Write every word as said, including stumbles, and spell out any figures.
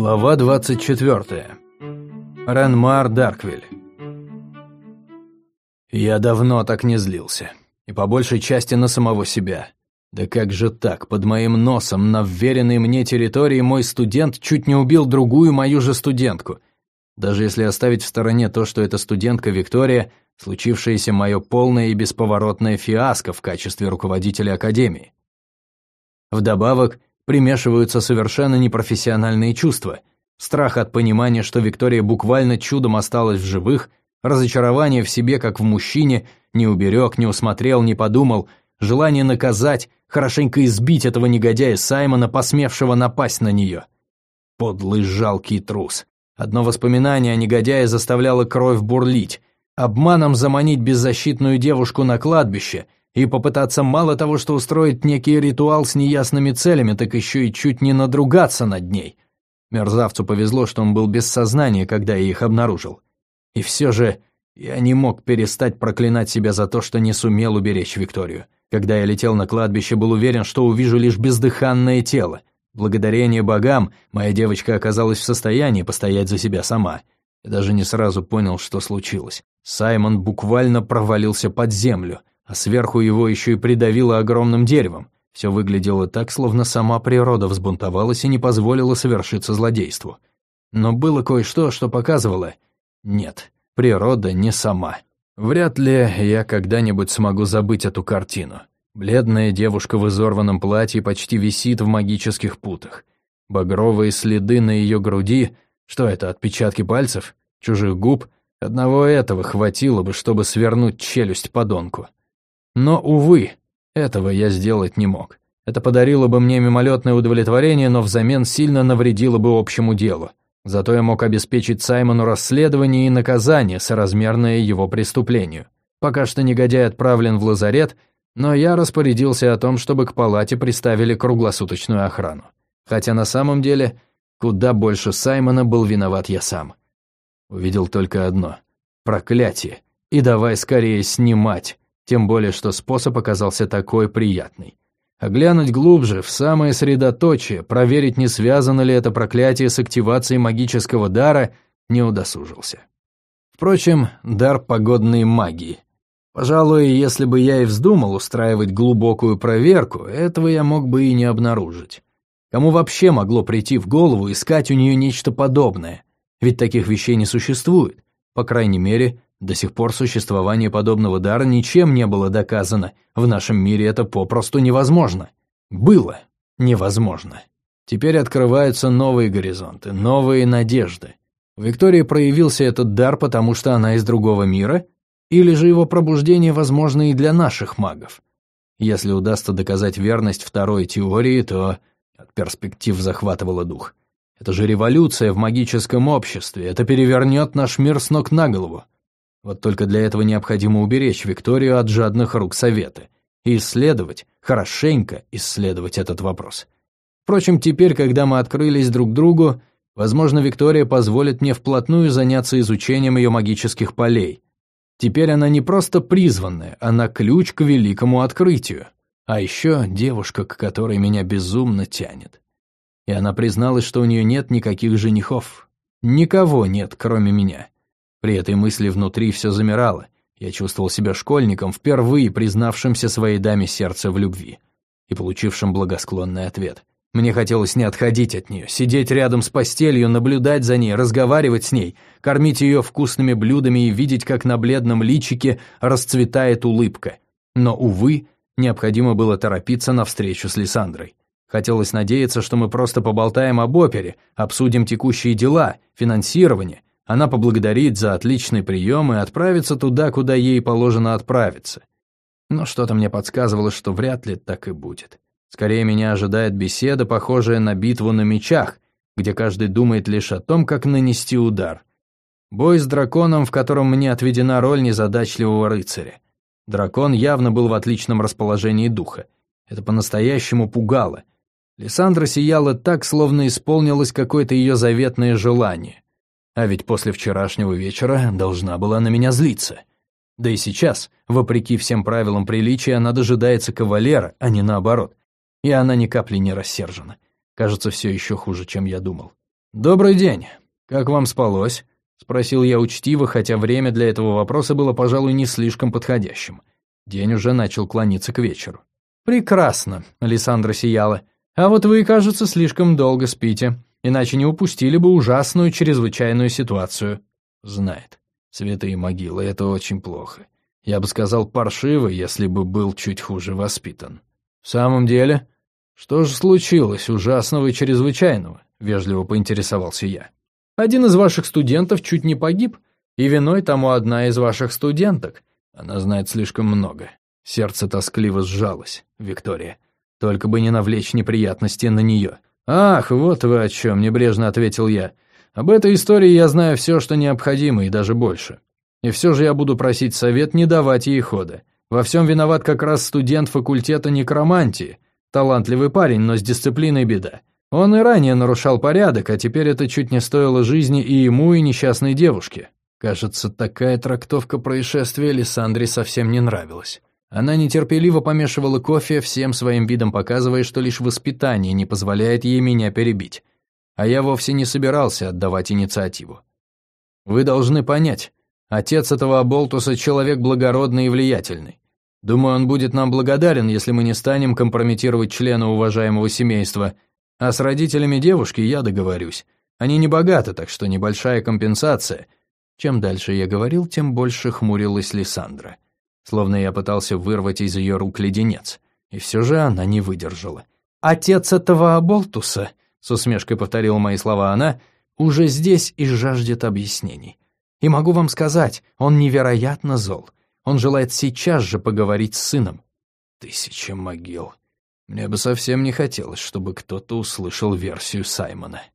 Глава двадцать четвёртая. Ренмар Дарквиль. Я давно так не злился. И по большей части на самого себя. Да как же так, под моим носом, на вверенной мне территории, мой студент чуть не убил другую мою же студентку. Даже если оставить в стороне то, что эта студентка Виктория, случившееся мое полное и бесповоротное фиаско в качестве руководителя академии. Вдобавок, примешиваются совершенно непрофессиональные чувства. Страх от понимания, что Виктория буквально чудом осталась в живых, разочарование в себе, как в мужчине, не уберег, не усмотрел, не подумал, желание наказать, хорошенько избить этого негодяя Саймона, посмевшего напасть на нее. Подлый жалкий трус. Одно воспоминание о негодяе заставляло кровь бурлить. Обманом заманить беззащитную девушку на кладбище и попытаться мало того, что устроить некий ритуал с неясными целями, так еще и чуть не надругаться над ней. Мерзавцу повезло, что он был без сознания, когда я их обнаружил. И все же я не мог перестать проклинать себя за то, что не сумел уберечь Викторию. Когда я летел на кладбище, был уверен, что увижу лишь бездыханное тело. Благодарение богам, моя девочка оказалась в состоянии постоять за себя сама. Я даже не сразу понял, что случилось. Саймон буквально провалился под землю, а сверху его еще и придавило огромным деревом. Все выглядело так, словно сама природа взбунтовалась и не позволила совершиться злодейству. Но было кое-что, что показывало: нет, природа не сама. Вряд ли я когда-нибудь смогу забыть эту картину. Бледная девушка в изорванном платье почти висит в магических путах. Багровые следы на ее груди. Что это, отпечатки пальцев? Чужих губ? Одного этого хватило бы, чтобы свернуть челюсть подонку. Но, увы, этого я сделать не мог. Это подарило бы мне мимолетное удовлетворение, но взамен сильно навредило бы общему делу. Зато я мог обеспечить Саймону расследование и наказание, соразмерное его преступлению. Пока что негодяй отправлен в лазарет, но я распорядился о том, чтобы к палате приставили круглосуточную охрану. Хотя на самом деле, куда больше Саймона был виноват я сам. Увидел только одно — проклятие, и давай скорее снимать, тем более что способ оказался такой приятный. А глянуть глубже, в самое средоточие, проверить, не связано ли это проклятие с активацией магического дара, не удосужился. Впрочем, дар погодной магии. Пожалуй, если бы я и вздумал устраивать глубокую проверку, этого я мог бы и не обнаружить. Кому вообще могло прийти в голову искать у нее нечто подобное? Ведь таких вещей не существует. По крайней мере, до сих пор существование подобного дара ничем не было доказано. В нашем мире это попросту невозможно. Было невозможно. Теперь открываются новые горизонты, новые надежды. У Виктории проявился этот дар, потому что она из другого мира? Или же его пробуждение возможно и для наших магов? Если удастся доказать верность второй теории, то от перспектив захватывало дух. Это же революция в магическом обществе, это перевернет наш мир с ног на голову. Вот только для этого необходимо уберечь Викторию от жадных рук совета и исследовать, хорошенько исследовать этот вопрос. Впрочем, теперь, когда мы открылись друг другу, возможно, Виктория позволит мне вплотную заняться изучением ее магических полей. Теперь она не просто призванная, она ключ к великому открытию. А еще девушка, к которой меня безумно тянет. И она призналась, что у нее нет никаких женихов. Никого нет, кроме меня. При этой мысли внутри все замирало. Я чувствовал себя школьником, впервые признавшимся своей даме сердца в любви и получившим благосклонный ответ. Мне хотелось не отходить от нее, сидеть рядом с постелью, наблюдать за ней, разговаривать с ней, кормить ее вкусными блюдами и видеть, как на бледном личике расцветает улыбка. Но, увы, необходимо было торопиться на встречу с Лиссандрой. Хотелось надеяться, что мы просто поболтаем об опере, обсудим текущие дела, финансирование. Она поблагодарит за отличный прием и отправится туда, куда ей положено отправиться. Но что-то мне подсказывало, что вряд ли так и будет. Скорее, меня ожидает беседа, похожая на битву на мечах, где каждый думает лишь о том, как нанести удар. Бой с драконом, в котором мне отведена роль незадачливого рыцаря. Дракон явно был в отличном расположении духа. Это по-настоящему пугало. Лиссандра сияла так, словно исполнилось какое-то ее заветное желание. А ведь после вчерашнего вечера должна была на меня злиться. Да и сейчас, вопреки всем правилам приличия, она дожидается кавалера, а не наоборот. И она ни капли не рассержена. Кажется, все еще хуже, чем я думал. «Добрый день. Как вам спалось?» — спросил я учтиво, хотя время для этого вопроса было, пожалуй, не слишком подходящим. День уже начал клониться к вечеру. «Прекрасно», — Александра сияла. «А вот вы, кажется, слишком долго спите, иначе не упустили бы ужасную чрезвычайную ситуацию». Знает. Святые могилы, это очень плохо. Я бы сказал паршиво, если бы был чуть хуже воспитан. «В самом деле? Что же случилось ужасного и чрезвычайного?» — вежливо поинтересовался я. «Один из ваших студентов чуть не погиб, и виной тому одна из ваших студенток. Она знает слишком много». Сердце тоскливо сжалось, Виктория. Только бы не навлечь неприятности на нее. «Ах, вот вы о чем», — небрежно ответил я. «Об этой истории я знаю все, что необходимо, и даже больше. И все же я буду просить совет не давать ей хода. Во всем виноват как раз студент факультета некромантии. Талантливый парень, но с дисциплиной беда. Он и ранее нарушал порядок, а теперь это чуть не стоило жизни и ему, и несчастной девушке». Кажется, такая трактовка происшествия Лиссандре совсем не нравилась. Она нетерпеливо помешивала кофе, всем своим видом показывая, что лишь воспитание не позволяет ей меня перебить. А я вовсе не собирался отдавать инициативу. «Вы должны понять, отец этого оболтуса — человек благородный и влиятельный. Думаю, он будет нам благодарен, если мы не станем компрометировать члена уважаемого семейства. А с родителями девушки я договорюсь. Они не богаты, так что небольшая компенсация». Чем дальше я говорил, тем больше хмурилась Лиссандра. Словно я пытался вырвать из ее рук леденец. И все же она не выдержала. «Отец этого оболтуса», — с усмешкой повторила мои слова она, — «уже здесь и жаждет объяснений. И могу вам сказать, он невероятно зол. Он желает сейчас же поговорить с сыном». Тысяча могил. Мне бы совсем не хотелось, чтобы кто-то услышал версию Саймона.